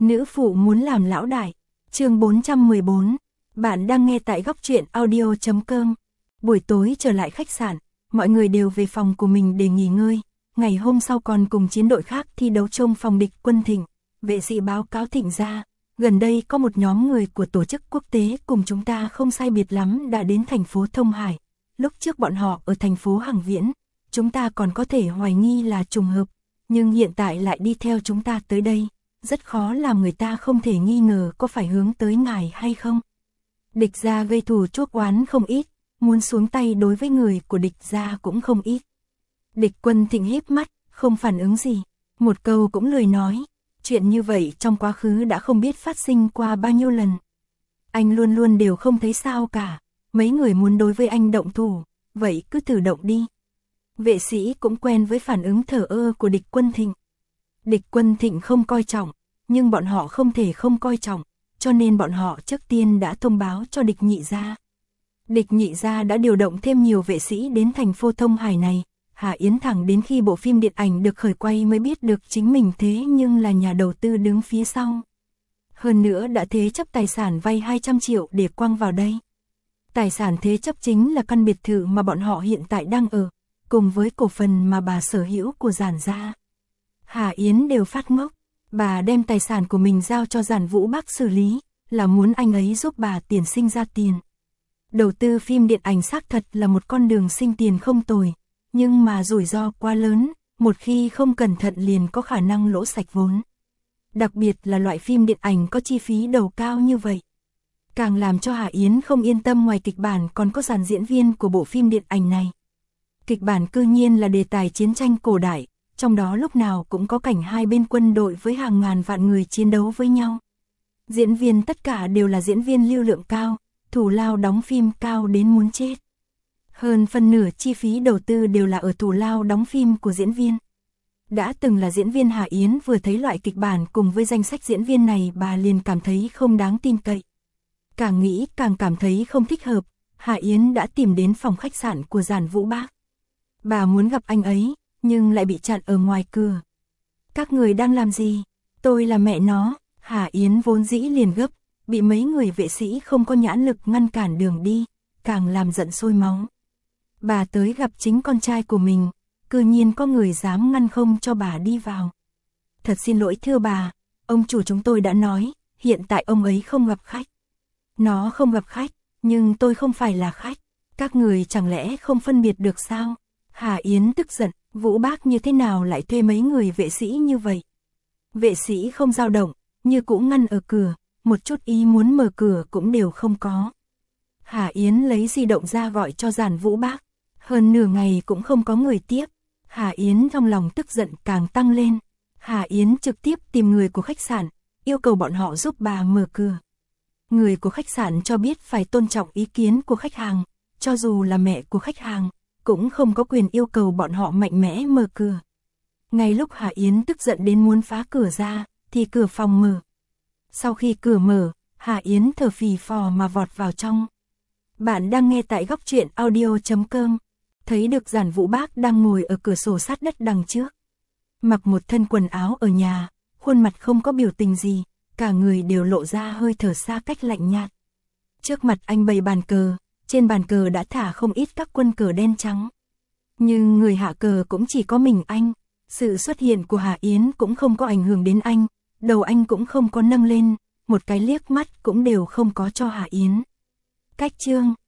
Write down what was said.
Nữ phụ muốn làm lão đại. Chương 414. Bạn đang nghe tại góc truyện audio.com. Buổi tối trở lại khách sạn, mọi người đều về phòng của mình để nghỉ ngơi. Ngày hôm sau còn cùng chiến đội khác thi đấu trông phòng địch quân Thịnh. Vệ sĩ báo cáo Thịnh ra, gần đây có một nhóm người của tổ chức quốc tế cùng chúng ta không sai biệt lắm đã đến thành phố Thông Hải. Lúc trước bọn họ ở thành phố Hằng Viễn, chúng ta còn có thể hoài nghi là trùng hợp, nhưng hiện tại lại đi theo chúng ta tới đây, rất khó làm người ta không thể nghi ngờ có phải hướng tới ngài hay không. Địch gia gây thù chuốc oán không ít, muốn xuống tay đối với người của địch gia cũng không ít. Địch quân Thịnh híp mắt, không phản ứng gì, một câu cũng lười nói, chuyện như vậy trong quá khứ đã không biết phát sinh qua bao nhiêu lần. Anh luôn luôn đều không thấy sao cả, mấy người muốn đối với anh động thủ, vậy cứ thử động đi. Vệ sĩ cũng quen với phản ứng thờ ơ của địch quân Thịnh. Địch quân Thịnh không coi trọng, nhưng bọn họ không thể không coi trọng, cho nên bọn họ trước tiên đã thông báo cho địch nhị gia. Địch nhị gia đã điều động thêm nhiều vệ sĩ đến thành phố Thông Hải này. Hà Yến thẳng đến khi bộ phim điện ảnh được khởi quay mới biết được chính mình thế nhưng là nhà đầu tư đứng phía sau. Hơn nữa đã thế chấp tài sản vay 200 triệu để quăng vào đây. Tài sản thế chấp chính là căn biệt thự mà bọn họ hiện tại đang ở, cùng với cổ phần mà bà sở hữu của Giản gia. Hà Yến đều phát ngốc, bà đem tài sản của mình giao cho Giản Vũ Bác xử lý, là muốn anh ấy giúp bà tiền sinh ra tiền. Đầu tư phim điện ảnh xác thật là một con đường sinh tiền không tồi, nhưng mà rủi ro quá lớn, một khi không cẩn thận liền có khả năng lỗ sạch vốn. Đặc biệt là loại phim điện ảnh có chi phí đầu cao như vậy. Càng làm cho Hà Yến không yên tâm, ngoài kịch bản còn có dàn diễn viên của bộ phim điện ảnh này. Kịch bản cư nhiên là đề tài chiến tranh cổ đại, trong đó lúc nào cũng có cảnh hai bên quân đội với hàng ngàn vạn người chiến đấu với nhau. Diễn viên tất cả đều là diễn viên lưu lượng cao, thù lao đóng phim cao đến muốn chết. Hơn phân nửa chi phí đầu tư đều là ở thù lao đóng phim của diễn viên. Đã từng là diễn viên Hà Yến vừa thấy loại kịch bản cùng với danh sách diễn viên này bà liền cảm thấy không đáng tin cậy. Càng nghĩ càng cảm thấy không thích hợp, Hà Yến đã tìm đến phòng khách sạn của Giản Vũ Bác. Bà muốn gặp anh ấy, nhưng lại bị chặn ở ngoài cửa. Các người đang làm gì? Tôi là mẹ nó. Hà Yến vốn dĩ liền gấp, bị mấy người vệ sĩ không có nhãn lực ngăn cản đường đi, càng làm giận sôi máu. Bà tới gặp chính con trai của mình, cư nhiên có người dám ngăn không cho bà đi vào. Thật xin lỗi thưa bà, ông chủ chúng tôi đã nói, hiện tại ông ấy không gặp khách. Nó không gặp khách, nhưng tôi không phải là khách. Các người chẳng lẽ không phân biệt được sao? Hà Yến tức giận, Vũ Bác như thế nào lại thuê mấy người vệ sĩ như vậy? Vệ sĩ không dao động, như cũ ngăn ở cửa, một chút ý muốn mở cửa cũng đều không có. Hà Yến lấy di động ra gọi cho Giản Vũ Bác, hơn nửa ngày cũng không có người tiếp. Hà Yến trong lòng tức giận càng tăng lên. Hà Yến trực tiếp tìm người của khách sạn, yêu cầu bọn họ giúp bà mở cửa. Người của khách sạn cho biết phải tôn trọng ý kiến của khách hàng, cho dù là mẹ của khách hàng, cũng không có quyền yêu cầu bọn họ mạnh mẽ mở cửa. Ngay lúc Hà Yến tức giận đến muốn phá cửa ra, thì cửa phòng mở. Sau khi cửa mở, Hà Yến thở phì phò mà vọt vào trong. Bạn đang nghe tại góc truyện audio.com. Thấy được Giản Vũ Bác đang ngồi ở cửa sổ sát đất đằng trước. Mặc một thân quần áo ở nhà, khuôn mặt không có biểu tình gì, cả người đều lộ ra hơi thở xa cách lạnh nhạt. Trước mặt anh bày bàn cờ, trên bàn cờ đã thả không ít các quân cờ đen trắng. Nhưng người hạ cờ cũng chỉ có mình anh, sự xuất hiện của Hà Yến cũng không có ảnh hưởng đến anh, đầu anh cũng không có nâng lên, một cái liếc mắt cũng đều không có cho Hà Yến. Cách chương